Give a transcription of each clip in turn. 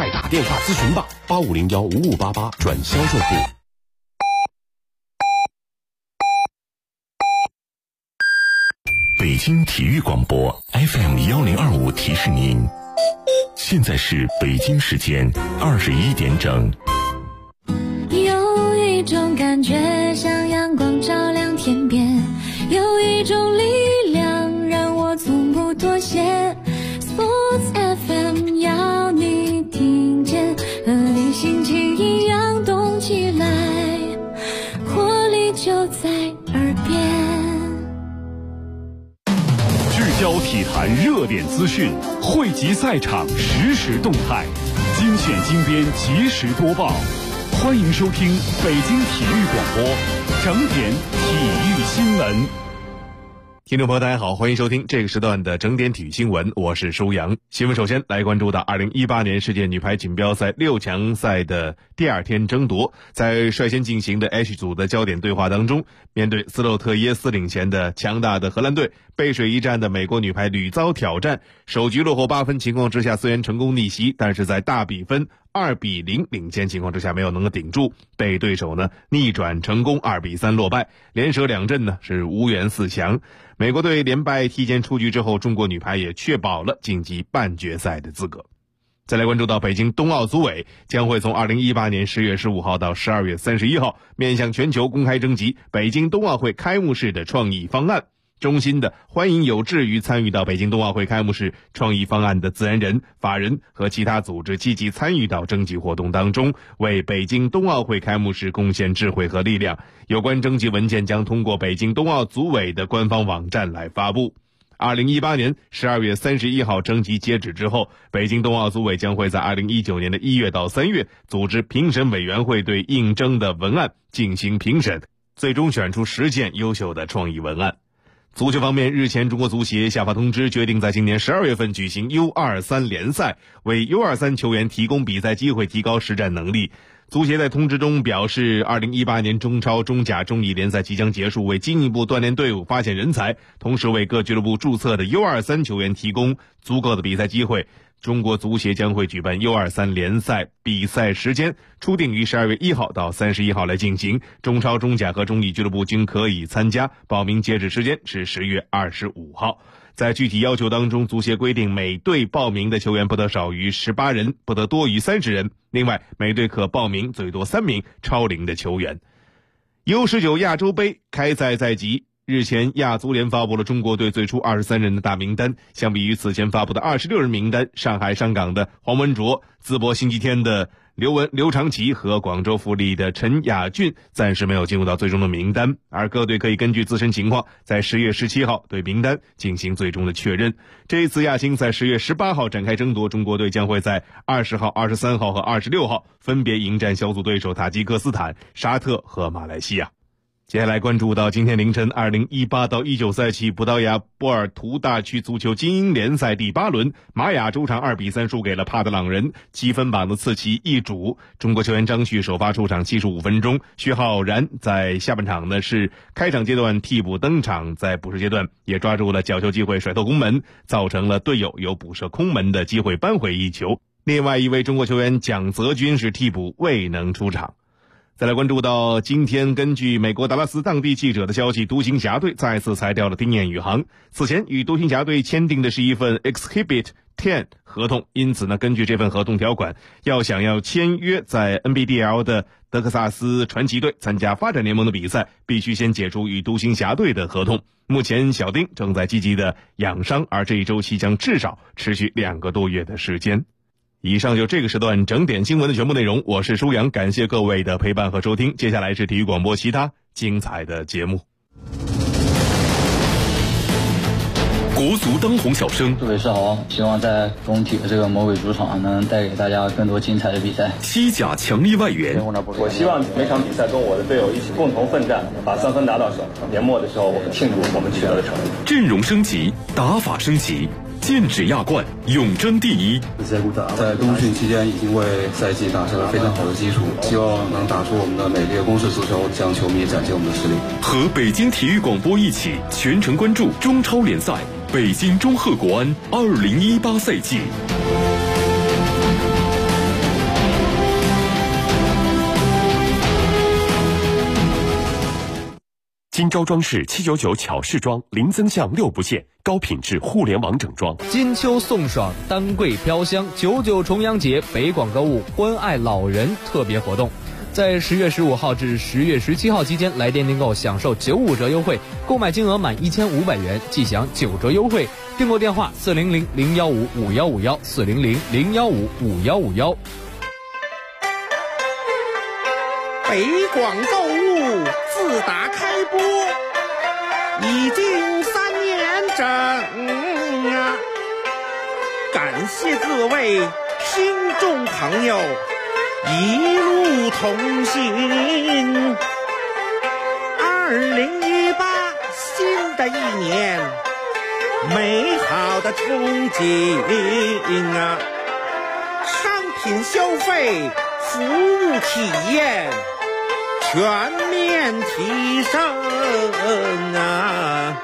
快打电话咨询吧，85015588转销售部。 北京体育广播 FM1025提示您，现在是北京时间21点整。 有一种感觉像阳光照亮天边，有一种力量让我从不妥协。Sports FM 要你听见，和你心情一样动起来，活力就在耳边。 聚焦体坛热点资讯，汇集赛场实时动态，精选精编及时播报。欢迎收听北京体育广播整点体育新闻。 听众朋友大家好，欢迎收听这个时段的整点体育新闻，我是舒阳。新闻首先来关注到2018年世界女排锦标赛6强赛的第二天争夺，在率先进行的 H 组的焦点对话当中，面对斯洛特耶斯领衔的强大的荷兰队，背水一战的美国女排屡遭挑战，首局落后8分情况之下虽然成功逆袭，但是在大比分2-0领先情况之下没有能够顶住，被对手呢逆转成功2-3落败，连舍2阵呢是无缘4强。美国队连败提前出局之后，中国女排也确保了晋级半决赛的资格。再来关注到北京冬奥组委将会从2018年10月15号到12月31号面向全球公开征集北京冬奥会开幕式的创意方案，衷心的欢迎有志于参与到北京冬奥会开幕式创意方案的自然人、法人和其他组织积极参与到征集活动当中，为北京冬奥会开幕式贡献智慧和力量。有关征集文件将通过北京冬奥组委的官方网站来发布。2018年12月31号征集截止之后，北京冬奥组委将会在2019年的1月到3月组织评审委员会对应征的文案进行评审，最终选出10件优秀的创意文案。足球方面，日前中国足协下发通知，决定在今年12月份举行 U23 联赛，为 U23 球员提供比赛机会，提高实战能力。足协在通知中表示，2018年中超、中甲、中乙联赛即将结束，为进一步锻炼队伍、发现人才，同时为各俱乐部注册的 U23 球员提供足够的比赛机会。中国足协将会举办 U23 联赛，比赛时间初定于12月1号到31号来进行，中超、中甲和中乙俱乐部均可以参加，报名截止时间是10月25号。在具体要求当中，足协规定每队报名的球员不得少于18人，不得多于30人，另外每队可报名最多3名超龄的球员。U19 亚洲杯开赛在即，日前亚足联发布了中国队最初23人的大名单，相比于此前发布的26人名单，上海上港的黄文卓、淄博星期天的刘长奇和广州富力的陈雅俊暂时没有进入到最终的名单，而各队可以根据自身情况在10月17号对名单进行最终的确认。这一次亚青赛10月18号展开争夺，中国队将会在20号、23号和26号分别迎战小组对手塔吉克斯坦、沙特和马来西亚。接下来关注到今天凌晨2018到19赛季葡萄牙波尔图大区足球精英联赛第8轮，玛雅主场2-3输给了帕德朗人，积分榜的次旗易主。中国球员张旭首发出场75分钟，薛浩然在下半场呢是开场阶段替补登场，在补时阶段也抓住了角球机会甩头攻门，造成了队友有补射空门的机会，扳回一球。另外一位中国球员蒋泽军是替补未能出场。再来关注到今天，根据美国达拉斯当地记者的消息，独行侠队再次裁掉了丁彦雨航。此前与独行侠队签订的是一份 Exhibit 10合同，因此呢，根据这份合同条款，想要签约在 NBDL 的德克萨斯传奇队参加发展联盟的比赛，必须先解除与独行侠队的合同。目前小丁正在积极的养伤，而这一周期将至少持续2个多月的时间。以上就这个时段整点新闻的全部内容，我是舒阳，感谢各位的陪伴和收听。接下来是体育广播其他精彩的节目。 国足当红小生， 各位是好，希望在工体的这个魔鬼主场能带给大家更多精彩的比赛。 西甲强力外援， 我希望每场比赛跟我的队友一起共同奋战，把3分拿到手。年末的时候，我们庆祝我们取得的成绩。 阵容升级，打法升级，剑指亚冠，永争第一。 在冬训期间已经为赛季打下了非常好的基础，希望能打出我们的美丽的攻势足球，向球迷展现我们的实力。 和北京体育广播一起全程关注中超联赛北京中赫国安2018赛季。 金招装饰799巧饰装，零增项6不限，高品质互联网整装。 金秋送爽，丹桂飘香，99重阳节北广购物关爱老人特别活动，在10月15号至10月17号期间，来电订购享受95折优惠，购买金额满1500元即享9折优惠。订购电话400-015-5151，400-015-5151。 北广购物自打开播已经3年整啊，感谢各位听众朋友一路同行。2018新的一年，美好的憧憬啊，商品消费，服务体验全面提升啊！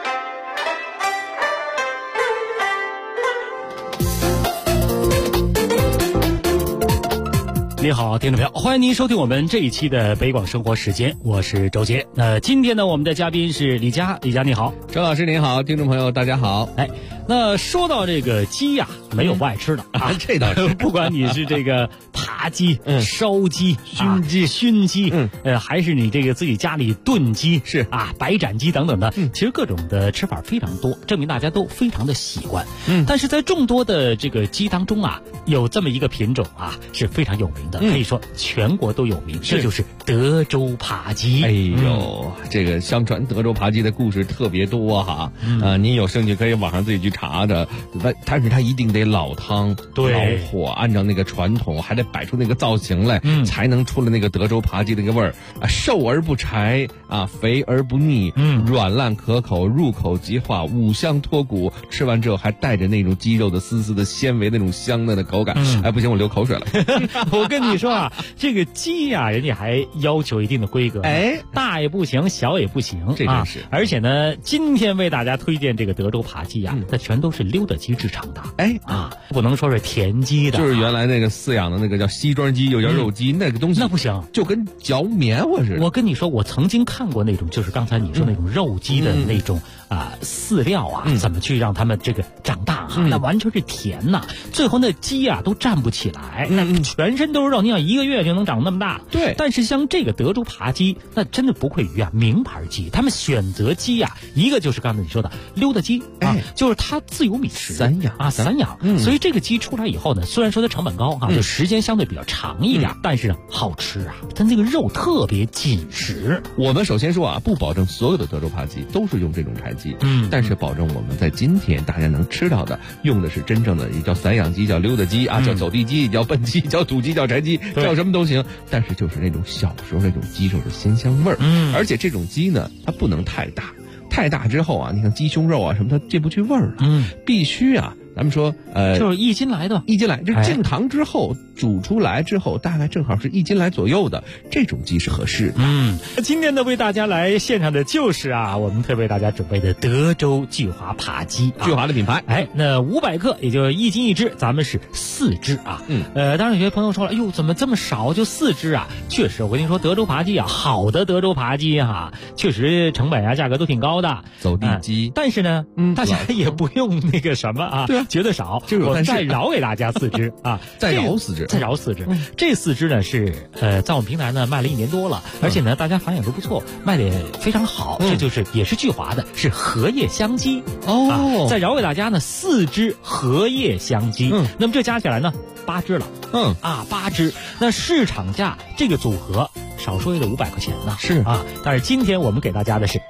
你好，听众朋友，欢迎您收听我们这一期的北广生活时间，我是周杰。今天呢，我们的嘉宾是李佳，李佳你好， 周老师您好，听众朋友大家好。 那说到这个鸡呀，没有不爱吃的啊， 这倒是， 不管你是这个扒鸡、烧鸡、熏鸡，还是你这个自己家里炖鸡，是啊，白斩鸡等等的，其实各种的吃法非常多，证明大家都非常的喜欢。但是在众多的这个鸡当中啊，有这么一个品种啊是非常有名的，可以说全国都有名，这就是德州扒鸡。 哎呦，这个相传德州扒鸡的故事特别多哈，您有兴趣可以网上自己去查的，但是它一定得老汤老火，按照那个传统，还得摆出那个造型来，才能出了那个德州扒鸡那个味儿啊，瘦而不柴啊，肥而不腻，软烂可口，入口即化，五香脱骨，吃完之后还带着那种鸡肉的丝丝的纤维，那种香嫩的口感。哎，不行，我流口水了。 我跟你说啊，这个鸡呀，人家还要求一定的规格，大也不行，小也不行， 这真是。 而且呢，今天为大家推荐这个德州扒鸡啊，它全都是溜达鸡制成的，不能说是田鸡的， 就是原来那个饲养的那个叫西装鸡，又叫肉鸡，那个东西那不行， 就跟嚼棉花似的。 我跟你说，我曾经看过那种，就是刚才你说那种肉鸡的那种饲料啊，怎么去让它们这个长大啊，那完全是甜呐，最后那鸡啊都站不起来，全身都是肉，你想1个月就能长那么大。 对， 但是像这个德州扒鸡，那真的不愧于名牌鸡，他们选择鸡啊，一个就是刚才你说的溜达鸡就是它自有米食，散养，所以这个鸡出来以后呢，虽然说它成本高就时间相对比较长一点，但是呢好吃啊，它那个肉特别紧实。 我们首先说不保证所有的德州扒鸡都是用这种柴鸡，但是保证我们在今天大家能吃到的，用的是真正的，也叫散养鸡，叫溜达鸡叫走地鸡，叫笨鸡，叫土鸡，叫柴鸡，叫什么都行，但是就是那种小时候那种鸡肉的鲜香味儿。而且这种鸡呢，它不能太大，太大之后你看鸡胸肉什么，它进不去味儿了。必须咱们说就是1斤来的，1 斤来，这进糖之后煮出来之后，大概正好是1斤来左右的这种鸡是合适的。 今天呢，为大家来现场的就是我们特为大家准备的德州巨华扒鸡， 巨华的品牌。 那500克，也就1斤1只，咱们是4只啊。当然有些朋友说了，哟，怎么这么少就4只啊？确实，我跟你说，德州扒鸡好的德州扒鸡确实成本价格都挺高的， 走地鸡。 但是呢，大家也不用那个什么对觉得少，我再饶给大家4只再饶4只， 这4只呢是在我们平台呢卖了1年多了，而且呢大家反响都不错，卖的也非常好。这就是也是巨华的，是荷叶香鸡再饶给大家呢4只荷叶香鸡。那么这加起来呢8只了，8只。那市场价这个组合少说也得500块钱呢， 是但是今天我们给大家的是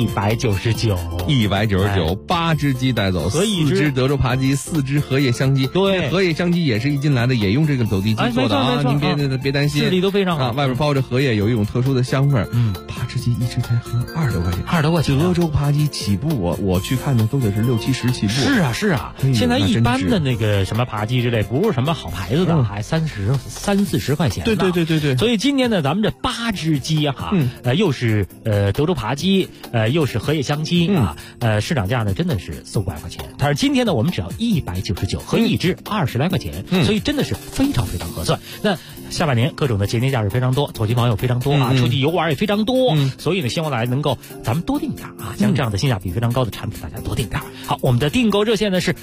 199，8只鸡带走 ，4 只德州扒鸡，4只荷叶香鸡。 对， 荷叶香鸡也是1斤来的，也用这个走地鸡做的您别担心， 质地都非常好外边包着荷叶，有一种特殊的香味儿。8只鸡1只才合20多块钱 ，20多块钱。 德州扒鸡起步我去看的都得是60、70起步。 是啊，现在一般的那个什么扒鸡之类，不是什么好牌子的，还30、40块钱。 对。 所以今天呢，咱们这8只鸡又是德州扒鸡，又是荷叶香鸡市场价呢真的是400-500块钱。但是今天呢，我们只要199，合1只20来块钱，所以真的是非常非常合算。那下半年各种的节年假日非常多，走亲访友非常多啊，出去游玩也非常多，所以呢，希望大家能够咱们多订点啊，像这样的性价比非常高的产品，大家多订点。好，我们的订购热线呢是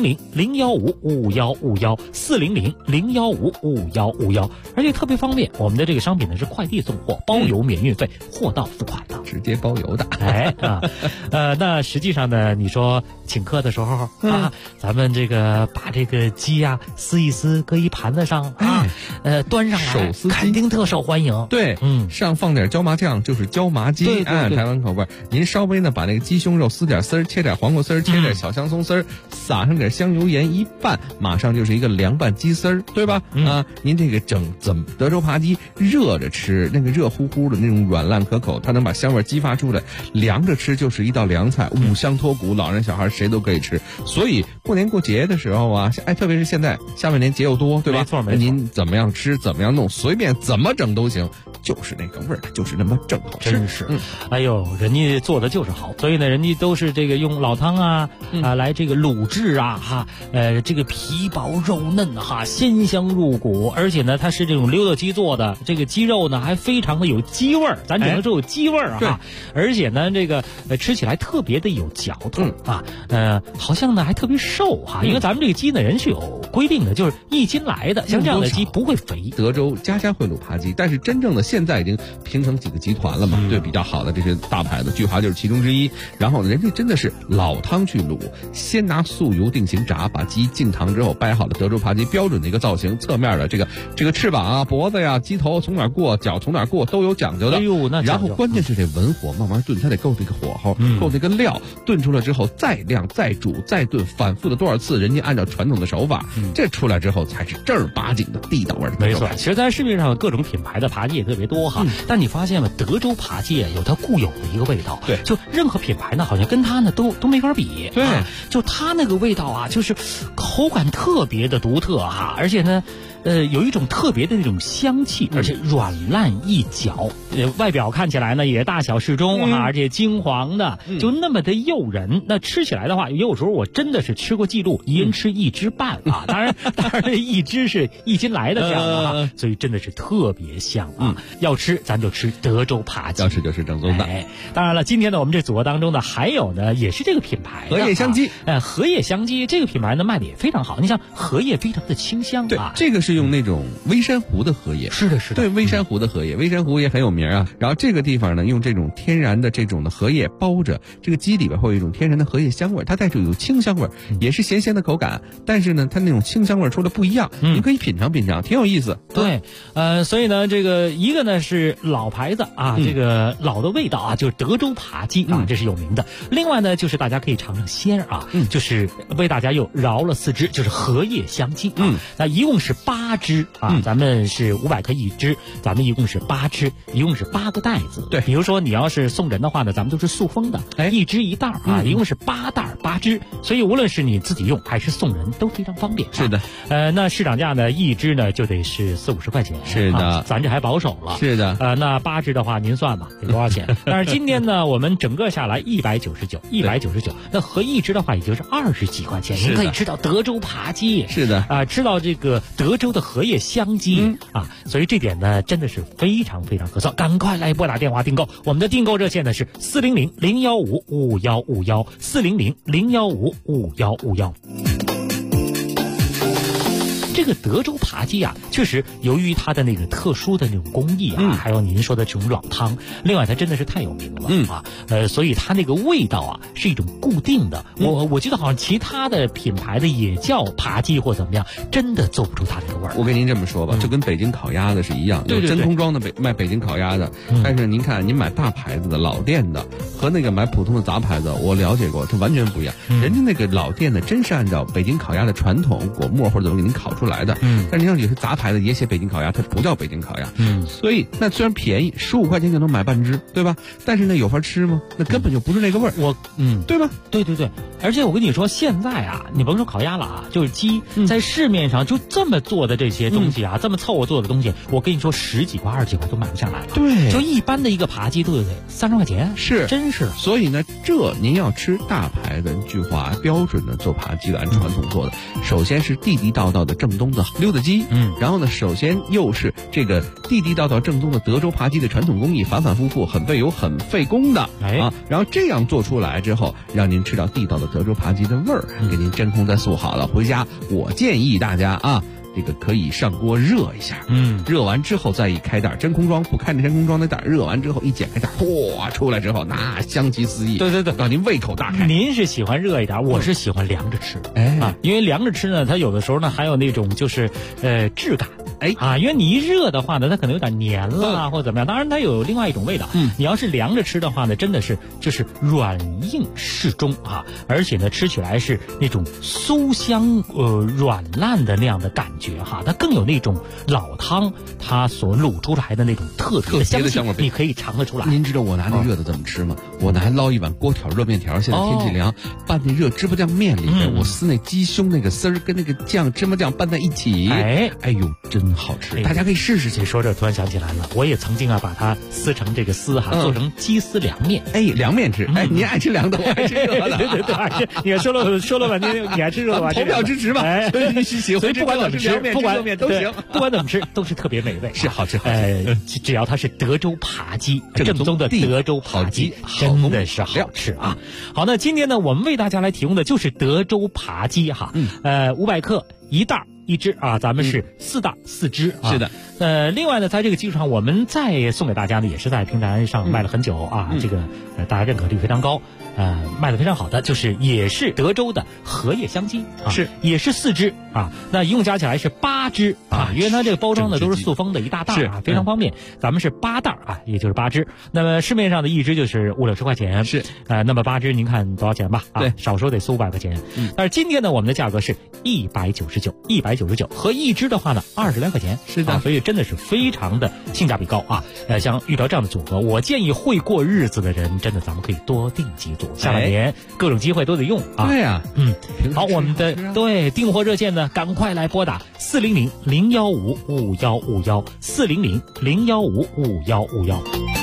400-015-55151，400-015-55151，而且特别方便，我们的这个商品呢是快递送货，包邮免运费，货到付款的， 直接包邮的。 那实际上呢，你说请客的时候啊，咱们这个把这个鸡啊撕一撕，搁一盘子上啊，端上来， 手撕肯定特受欢迎。 对，上放点椒麻酱就是椒麻鸡， 对， 台湾口味。您稍微呢把那个鸡胸肉撕点丝儿，切点黄瓜丝儿，切点小香松丝儿，撒上点香油盐一拌，马上就是一个凉拌鸡丝儿，对吧？您这个德州扒鸡热着吃，那个热乎乎的那种软烂可口，它能把香味激发出来；凉着吃就是一道凉菜，五香脱骨，老人小孩谁都可以吃。所以过年过节的时候啊，特别是现在下半年节又多，对吧？ 没错。 您怎么样吃，怎么样弄，随便怎么整都行，就是那个味儿，就是那么正好吃。 真是，哎呦，人家做的就是好，所以呢，人家都是这个用老汤啊来这个卤制啊这个皮薄肉嫩哈，鲜香入骨，而且呢，它是这种溜达鸡做的，这个鸡肉呢还非常的有鸡味儿，咱只能说有鸡味儿啊，而且呢，这个吃起来特别的有嚼头啊，好像呢还特别瘦哈，因为咱们这个鸡呢人是有规定的，就是1斤来的，像这样的鸡不会肥。 德州家会卤扒鸡，但是真正的现在已经拼成几个集团了嘛，对，比较好的这些大牌子，聚华就是其中之一。然后呢，人家真的是老汤去卤，先拿素油定型炸，把鸡进糖之后掰好了德州扒鸡标准的一个造型，侧面的这个翅膀啊、脖子呀、鸡头从哪过、脚从哪过都有讲究的。 哎呦，那然后关键是这文火慢慢炖，它得够这个火候，够这个料，炖出来之后再晾、再煮、再炖，反复的多少次，人家按照传统的手法，这出来之后才是正儿八经的地道味儿。 没错，其实在市面上各种品牌的扒鸡也特别多哈，但你发现吗？德州扒鸡有它固有的一个味道， 对， 就任何品牌呢，好像跟它呢都没法比， 对， 就它那个味道啊，就是口感特别的独特哈，而且呢。有一种特别的那种香气，而且软烂易嚼，外表看起来呢也大小适中而且金黄的，就那么的诱人。那吃起来的话，有时候我真的是吃过记录，一人吃1只半啊，当然这1只是1斤来的这样的啊，所以真的是特别香啊。要吃咱就吃德州扒鸡， 要吃就是正宗的。 当然了，今天呢我们这组合当中呢还有呢也是这个品牌荷叶香鸡， 荷叶香鸡这个品牌呢卖的也非常好，你像荷叶非常的清香啊， 这个是用那种微山湖的荷叶， 是的， 对，微山湖的荷叶，微山湖也很有名啊。然后这个地方呢，用这种天然的这种的荷叶包着，这个鸡里边会有一种天然的荷叶香味，它带着有清香味，也是咸咸的口感，但是呢，它那种清香味出来不一样，你可以品尝品尝，挺有意思。 对，所以呢，这个一个呢是老牌子啊，这个老的味道啊，就是德州扒鸡啊，这是有名的。另外呢，就是大家可以尝尝鲜啊，就是为大家又饶了4只，就是荷叶香鸡啊，那一共是8只。咱们是500克1只，咱们一共是8只，一共是8个袋子。 对， 比如说你要是送人的话呢，咱们都是塑封的，1只1袋啊，一共是8袋8只，所以无论是你自己用还是送人都非常方便。 是的， 那市场价呢，1只呢就得是40-50块钱。 是的， 咱这还保守了。 是的， 那8只的话您算吧，得多少钱？但是今天呢，我们整个下来199，那合1只的话也就是20几块钱，您可以吃到德州扒鸡。 是的， 吃到这个德州的荷叶香鸡所以这点呢真的是非常非常合算，赶快来拨打电话订购。我们的订购热线呢是400-015-5151，400-015-5151。这个德州扒鸡啊，确实由于它的那个特殊的那种工艺啊，还有您说的这种老汤，另外它真的是太有名了所以它那个味道啊是一种固定的。我记得好像其他的品牌的也叫扒鸡或怎么样，真的做不出它那个味儿。 我跟您这么说吧，就跟北京烤鸭的是一样，有真空装的卖北京烤鸭的，但是您看您买大牌子的老店的和那个买普通的杂牌子，我了解过，它完全不一样。人家那个老店的真是按照北京烤鸭的传统果沫或者怎么给您烤出来的，但是你像有些杂牌子也写北京烤鸭，它不叫北京烤鸭，所以那虽然便宜，15块钱就能买半只，对吧？但是那有法吃吗？那根本就不是那个味儿，对吧？ 对，而且我跟你说，现在啊，你甭说烤鸭了啊，就是鸡，在市面上就这么做的这些东西啊，这么凑合做的东西，我跟你说10几块、20几块都买不下来了。 对， 就一般的一个扒鸡都得30块钱， 是， 真是。 所以呢，您要吃大牌的聚华标准的做扒鸡的，按传统做的，首先是地地道道的正正宗的溜达鸡，然后呢，首先又是这个地地道道正宗的德州扒鸡的传统工艺，反反复复，很费油，很费工的啊。然后这样做出来之后，让您吃到地道的德州扒鸡的味儿，给您真空再素好了。回家我建议大家啊，这个可以上锅热一下，热完之后再一开袋，真空装不开那真空装的袋，热完之后一剪开袋，嚯，出来之后那香气四溢， 对对对， 让您胃口大开。 您是喜欢热一点，我是喜欢凉着吃，因为凉着吃呢，它有的时候呢还有那种就是质感，因为你一热的话呢，它可能有点黏了或者怎么样，当然它有另外一种味道，你要是凉着吃的话呢，真的是就是软硬适中啊，而且呢吃起来是那种酥香软烂的那样的感觉哈，它更有那种老汤它所卤出来的那种特别的香气，你可以尝得出来。 您知道我拿那热的怎么吃吗？我拿捞一碗锅挑热面条，现在天气凉，拌那热芝麻酱面里面，我撕那鸡胸那个丝儿跟那个酱芝麻酱拌在一起，哎呦真好吃，大家可以试试去。 你说这突然想起来了，我也曾经把它撕成这个丝做成鸡丝凉面， 凉面吃，您爱吃凉的，我爱吃热的， 对，你说了半天，你爱吃热的吧？ 投票支持吧， 所以不管怎么吃， 不管面都行， 不管怎么吃都是特别美味， 是好吃好吃。 只要它是德州扒鸡，正宗的德州扒鸡，真的是好吃啊！好，那今天呢，我们为大家来提供的就是德州扒鸡哈，500克1袋1只啊，咱们是4袋4只啊。 是的， 另外呢，在这个基础上，我们再送给大家的也是在平台上卖了很久啊，这个大家认可率非常高，卖的非常好的，就是也是德州的荷叶香鸡啊， 是也是4只啊，那一共加起来是8只啊，因为它这个包装呢都是塑封的一大袋啊，非常方便。咱们是8袋啊，也就是8只。那么市面上的一只就是50-60块钱， 是那么8只您看多少钱吧？ 对， 少说得400-500块钱。但是今天呢，我们的价格是199，和一只的话呢20来块钱， 是的， 所以真的是非常的性价比高啊。像遇到这样的组合，我建议会过日子的人，真的咱们可以多订几组，下半年各种机会都得用啊。 对呀， 好，我们的订货热线呢，赶快来拨打400-015-5151，400-015-5151。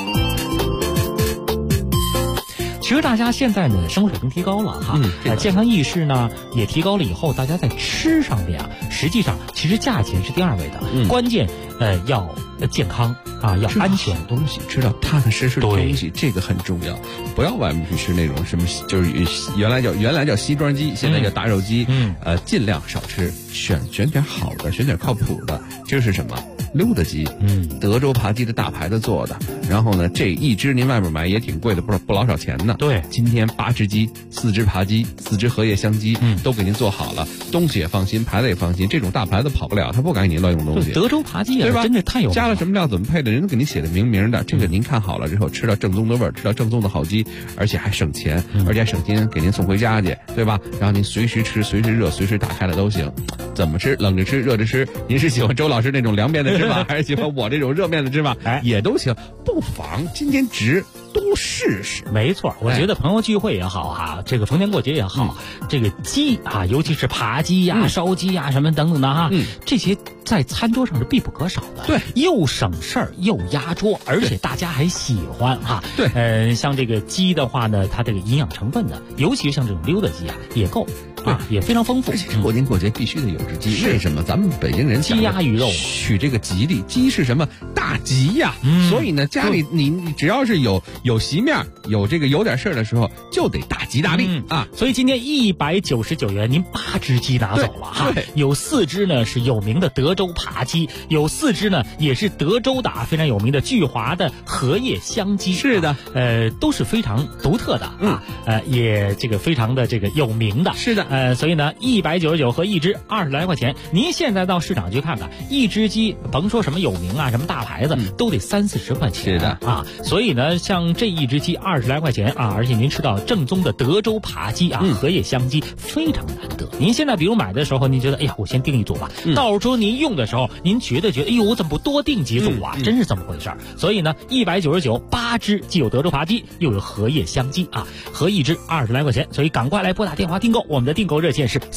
其实大家现在呢，生活水平提高了哈，健康意识呢也提高了以后，大家在吃上面啊，实际上其实价钱是第2位的，关键要健康啊，要安全东西，吃到踏踏实实的东西，这个很重要。不要外面去吃那种什么，就是原来叫西装鸡，现在叫大肉鸡，尽量少吃，选点好的，选点靠谱的。这是什么？溜达鸡，德州扒鸡的大牌子做的。然后呢，这一只您外面买也挺贵的，不老少钱呢。 对， 今天8只鸡，4只扒鸡，4只荷叶香鸡，都给您做好了，东西也放心，牌子也放心。这种大牌子跑不了，他不敢给您乱用东西。 德州扒鸡对吧？ 真的太有名了， 加了什么料，怎么配的，人都给您写的明明的。这个您看好了之后，吃到正宗的味儿，吃到正宗的好鸡，而且还省钱，而且还省心，给您送回家去，对吧？然后您随时吃，随时热，随时打开了都行。怎么吃？冷着吃，热着吃。您是喜欢周老师那种凉面的吃法，还是喜欢我这种热面的吃法？也都行，不妨今天多试试。 没错，我觉得朋友聚会也好哈，这个逢年过节也好，这个鸡啊，尤其是扒鸡呀、烧鸡呀什么等等的哈，这些在餐桌上是必不可少的。 对， 又省事儿又压桌，而且大家还喜欢哈。 对， 像这个鸡的话呢，它这个营养成分呢，尤其是像这种溜达鸡啊，也够。也非常丰富， 而且过年过节必须得有只鸡。为什么？咱们北京人鸡鸭鱼肉取这个吉利，鸡是什么？大吉呀！所以呢，家里你只要是有席面，有点事儿的时候，就得大吉大利啊！ 所以今天199元，您8只鸡拿走了哈。有4只呢是有名的德州扒鸡，有4只呢也是德州的非常有名的聚华的荷叶香鸡。 是的， 都是非常独特的也这个非常的这个有名的。 是的。 所以呢，199和一只20来块钱。您现在到市场去看看，一只鸡，甭说什么有名啊，什么大牌子，都得30-40块钱。 是的啊，所以呢，像这一只鸡20来块钱啊，而且您吃到正宗的德州扒鸡啊，荷叶香鸡非常难得。您现在比如买的时候，您觉得，哎呀，我先订一组吧。到时候您用的时候，您觉得，哎呦，我怎么不多订几组啊？真是这么回事儿。所以呢，199 8只，既有德州扒鸡，又有荷叶香鸡啊，合一只20来块钱。所以赶快来拨打电话订购，我们的订购热线是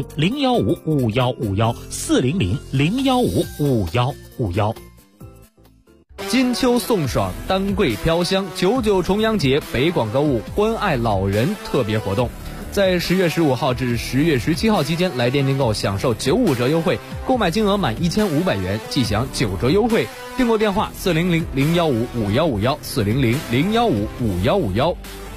400-015-5151，400-015-5151。 金秋送爽，丹桂飘香，99重阳节北广购物关爱老人特别活动。 在10月15号至10月17号期间，来店订购享受95折优惠，购买金额满1500元即享9折优惠。订购电话400-015-5151，400-015-5151。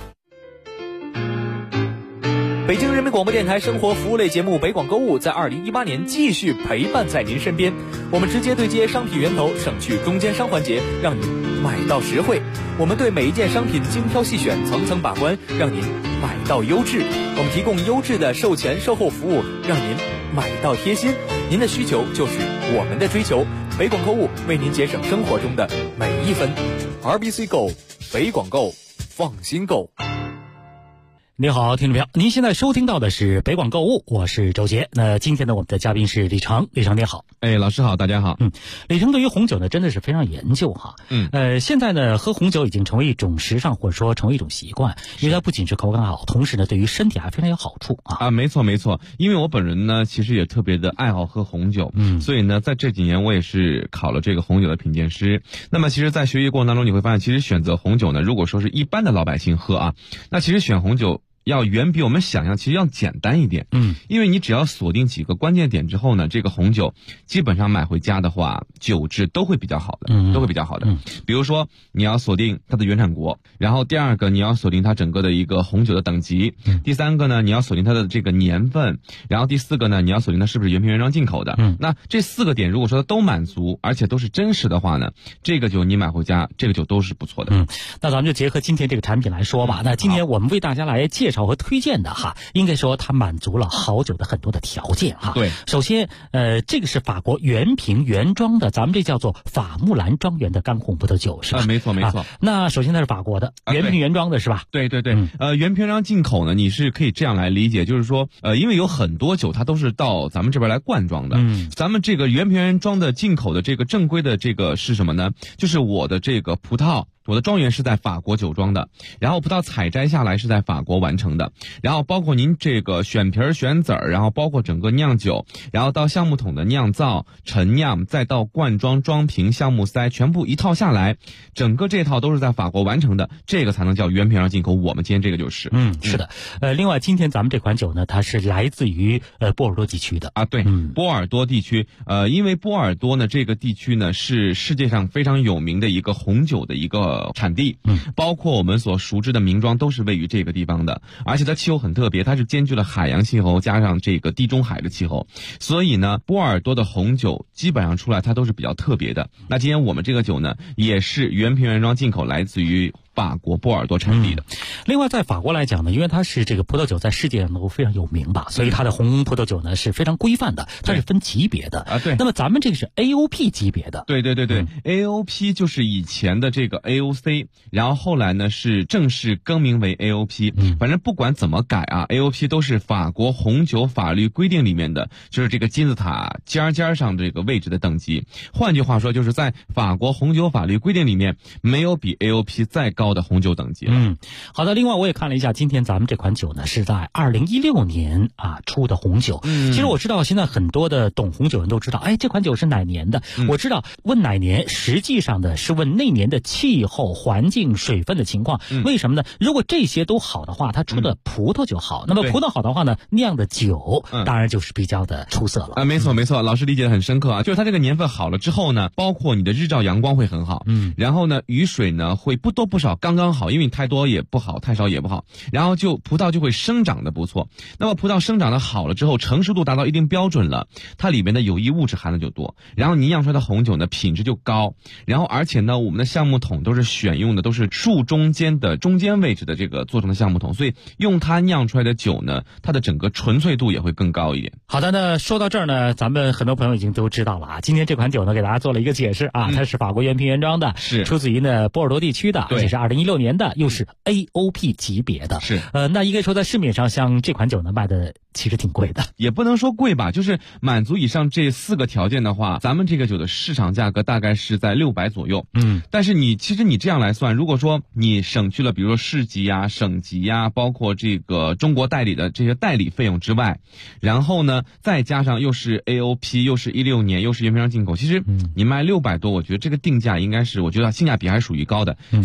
北京人民广播电台生活服务类节目北广购物在2018年继续陪伴在您身边。我们直接对接商品源头，省去中间商环节，让您买到实惠。我们对每一件商品精挑细选，层层把关，让您买到优质。我们提供优质的售前售后服务，让您买到贴心。您的需求就是我们的追求。北广购物为您节省生活中的每一分。RBC Go， 北广购，放心购。 你好，听众朋友，您现在收听到的是北广购物，我是周杰。那今天呢，我们的嘉宾是李成，李成你好。 老师好，大家好。 李成对于红酒呢，真的是非常研究哈。现在呢，喝红酒已经成为一种时尚，或者说成为一种习惯，因为它不仅是口感好，同时呢，对于身体还非常有好处啊。 没错没错，因为我本人呢，其实也特别的爱好喝红酒，所以呢，在这几年我也是考了这个红酒的品鉴师。那么，其实，在学习过程当中，你会发现，其实选择红酒呢，如果说是一般的老百姓喝啊，那其实选红酒要远比我们想象其实要简单一点。因为你只要锁定几个关键点之后呢，这个红酒基本上买回家的话，酒质都会比较好的，比如说你要锁定它的原产国，然后第二个你要锁定它整个的一个红酒的等级，第三个呢你要锁定它的这个年份，然后第四个呢你要锁定它是不是原瓶原装进口的。那这4个点如果说它都满足，而且都是真实的话呢，这个酒你买回家，这个酒都是不错的。 那咱们就结合今天这个产品来说吧。那今天我们为大家来介绍和推荐的哈，应该说它满足了好酒的很多的条件哈。 对， 首先这个是法国原瓶原装的，咱们这叫做法木兰庄园的干红葡萄酒是吧？ 没错没错。 那首先它是法国的原瓶原装的是吧？ 对对对。原瓶原装进口呢，你是可以这样来理解，就是说因为有很多酒它都是到咱们这边来灌装的。咱们这个原瓶原装的进口的这个正规的这个是什么呢？就是我的这个葡萄，我的庄园是在法国酒庄的，然后葡萄采摘下来是在法国完成的，然后包括您这个选皮儿选籽儿，然后包括整个酿酒，然后到橡木桶的酿造陈酿，再到灌装装瓶橡木塞，全部一套下来，整个这套都是在法国完成的，这个才能叫原瓶原装进口。我们今天这个就是是的。另外今天咱们这款酒呢，它是来自于波尔多地区的对，波尔多地区。因为波尔多呢这个地区呢是世界上非常有名的一个红酒的一个产地，包括我们所熟知的名庄都是位于这个地方的，而且它气候很特别，它是兼具了海洋气候加上这个地中海的气候，所以呢波尔多的红酒基本上出来它都是比较特别的。那今天我们这个酒呢也是原瓶原装进口，来自于法国波尔多产地的。 另外在法国来讲呢，因为它是这个葡萄酒在世界上都非常有名吧，所以它的红葡萄酒呢是非常规范的，它是分级别的对。 那么咱们这个是 AOP 级别的。 对对对对。AOP 就是以前的这个 AOC， 然后后来呢是正式更名为 AOP。反正不管怎么改啊，AOP 都是法国红酒法律规定里面的，就是这个金字塔尖上这个位置的等级。换句话说，就是在法国红酒法律规定里面，没有比 AOP 再高的红酒等级了。 好的。另外我也看了一下，今天咱们这款酒呢是在2016年出的红酒。其实我知道现在很多的懂红酒人都知道，这款酒是哪年的。我知道问哪年，实际上的是问那年的气候环境水分的情况。为什么呢？如果这些都好的话，它出的葡萄就好。那么葡萄好的话呢，酿的酒当然就是比较的出色了。 没错没错，老师理解得很深刻啊。就是它这个年份好了之后呢，包括你的日照阳光会很好，然后呢雨水呢会不多不少刚刚好，因为你太多也不好，太少也不好，然后葡萄就会生长的不错。那么葡萄生长的好了之后，成熟度达到一定标准了，它里面的有益物质含的就多，然后你酿出来的红酒呢品质就高，然后而且呢我们的橡木桶都是选用的都是树中间的中间位置的这个做成的橡木桶，所以用它酿出来的酒呢，它的整个纯粹度也会更高一点。 好的，那说到这儿呢，咱们很多朋友已经都知道了啊。今天这款酒呢给大家做了一个解释啊，它是法国原瓶原装的， 是出自于呢波尔多地区的，而且是2016年的，又是 AOP 级别的。 是那应该说在市面上像这款酒呢卖的其实挺贵的。 也不能说贵吧，就是满足以上这4个条件的话，咱们这个酒的市场价格大概是在600左右。但是其实你这样来算，如果说你省去了比如说市级呀、省级呀，包括这个中国代理的这些代理费用之外，然后呢再加上又是 AOP 又是16年又是原瓶原装进口，其实你卖600多，我觉得这个定价应该是我觉得性价比还是属于高的。所以我们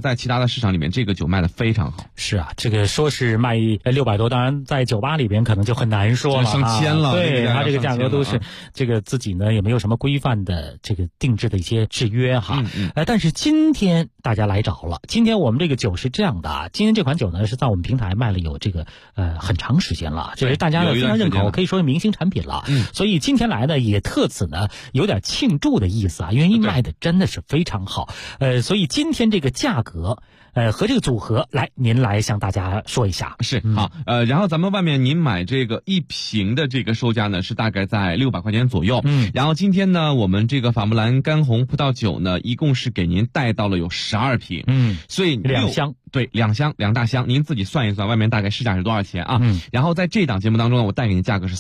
在其他的市场里面，这个酒卖的非常好。 是啊，这个说是卖600多，当然在酒吧里边可能就很难说了， 上千了。 对，它这个价格都是这个自己呢也没有什么规范的这个定制的一些制约哈。但是今天大家来着了，今天我们这个酒是这样的啊，今天这款酒呢是在我们平台卖了有这个很长时间了，这是大家呢非常认可，可以说是明星产品了。所以今天来呢也特此呢有点庆祝的意思啊，因为卖的真的是非常好。所以今天这个价格和这个组合您来向大家说一下。 是好，然后咱们外面您买这个1瓶的这个售价呢是大概在600块钱左右。然后今天呢我们这个法木兰干红葡萄酒呢一共是给您带到了有12瓶。所以 2箱。 对，2箱2大箱，您自己算一算外面大概市价是多少钱啊？然后在这档节目当中呢，我带给您价格是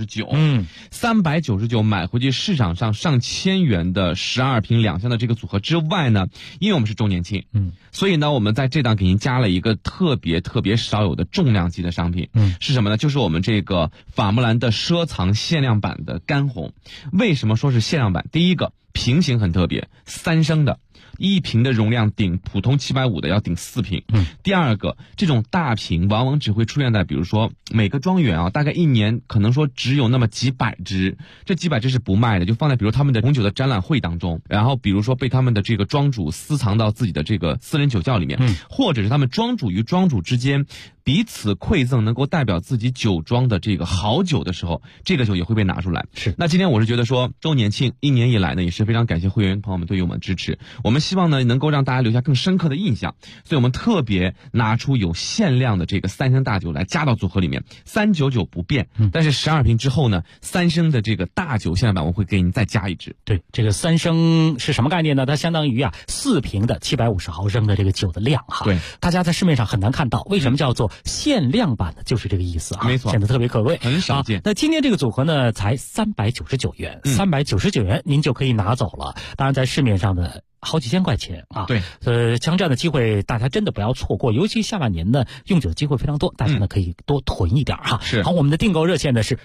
399。399买回去市场上上千元的12瓶2箱的这个组合之外呢，因为我们是周年庆，所以呢我们在这档给您加了一个特别少有的重量级的商品。是什么呢？就是我们这个法木兰的奢藏限量版的干红。为什么说是限量版？第一个，瓶型很特别，3升的。1瓶的容量顶普通750的要顶4瓶。第二个，这种大瓶往往只会出现在比如说每个庄园啊，大概1年可能说只有那么几百支，这几百支是不卖的，就放在比如他们的红酒的展览会当中，然后比如说被他们的这个庄主私藏到自己的这个私人酒窖里面，或者是他们庄主与庄主之间彼此馈赠能够代表自己酒庄的这个好酒的时候，这个酒也会被拿出来。 是， 那今天我是觉得说周年庆1年以来呢，也是非常感谢会员朋友们对于我们的支持，我们希望呢能够让大家留下更深刻的印象，所以我们特别拿出有限量的这个3升大酒来加到组合里面，399不变，但是12瓶之后呢，3升的这个大酒限量版我会给您再加一支。 对，这个3升是什么概念呢？它相当于4瓶的750毫升的这个酒的量哈。 对， 大家在市面上很难看到，为什么叫做限量版呢？就是这个意思啊， 没错， 显得特别可贵， 很少见。 那今天这个组合呢才399元，399元您就可以拿走了。当然在市面上的好几千块钱啊！ 对， 像这样的机会，大家真的不要错过，尤其下半年呢，用酒的机会非常多，大家呢可以多囤一点哈。 是。 好，我们的订购热线呢是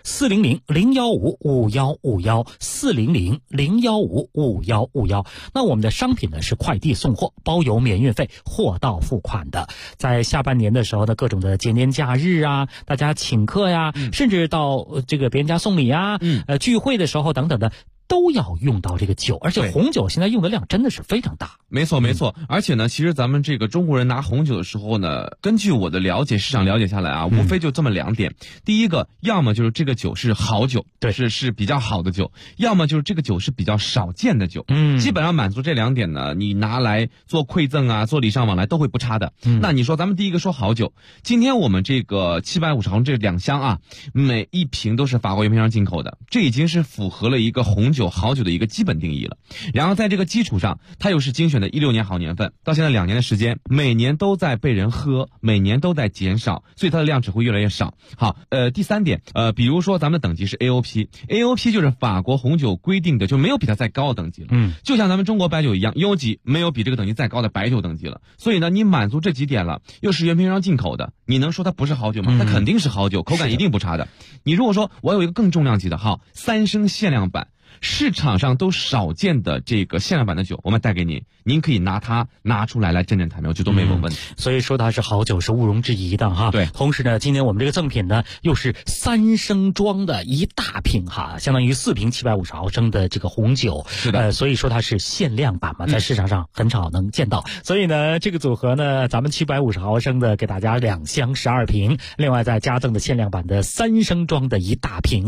400-015-5151，400-015-5151。那我们的商品呢是快递送货，包邮免运费，货到付款的。在下半年的时候呢，各种的节年假日啊，大家请客呀，甚至到这个别人家送礼啊，聚会的时候等等的。都要用到这个酒，而且红酒现在用的量真的是非常大。 没错没错，而且呢，其实咱们这个中国人拿红酒的时候呢，根据我的了解，市场了解下来啊，无非就这么2点。第一个，要么就是这个酒是好酒， 对， 是比较好的酒；要么就是这个酒是比较少见的酒。基本上满足这2点呢，你拿来做馈赠啊，做礼尚往来都会不差的。那你说咱们第一个说好酒，今天我们这个750毫升这2箱啊，每1瓶都是法国原瓶上进口的，这已经是符合了一个红酒好酒的一个基本定义了。然后在这个基础上，它又是精选的16年好年份，到现在2年的时间，每年都在被人喝，每年都在减少，所以它的量只会越来越少。好，第3点，比如说咱们的等级是 AOP 就是法国红酒规定的，就没有比它再高的等级了。就像咱们中国白酒一样，优级没有比这个等级再高的白酒等级了。所以呢，你满足这几点了，又是原瓶上进口的，你能说它不是好酒吗？它肯定是好酒，口感一定不差的。你如果说我有一个更重量级的，好，3升限量版，市场上都少见的这个限量版的酒，我们带给您，您可以拿它拿出来真谈，我觉得都没有问题。 所以说它是好酒是毋庸置疑的哈。 对， 同时呢，今天我们这个赠品呢又是3升装的一大瓶哈，相当于4瓶750毫升的这个红酒。 是的， 所以说它是限量版嘛，在市场上很少能见到。所以呢，这个组合呢，咱们750毫升的给大家2箱12瓶，另外再加赠的限量版的3升装的一大瓶。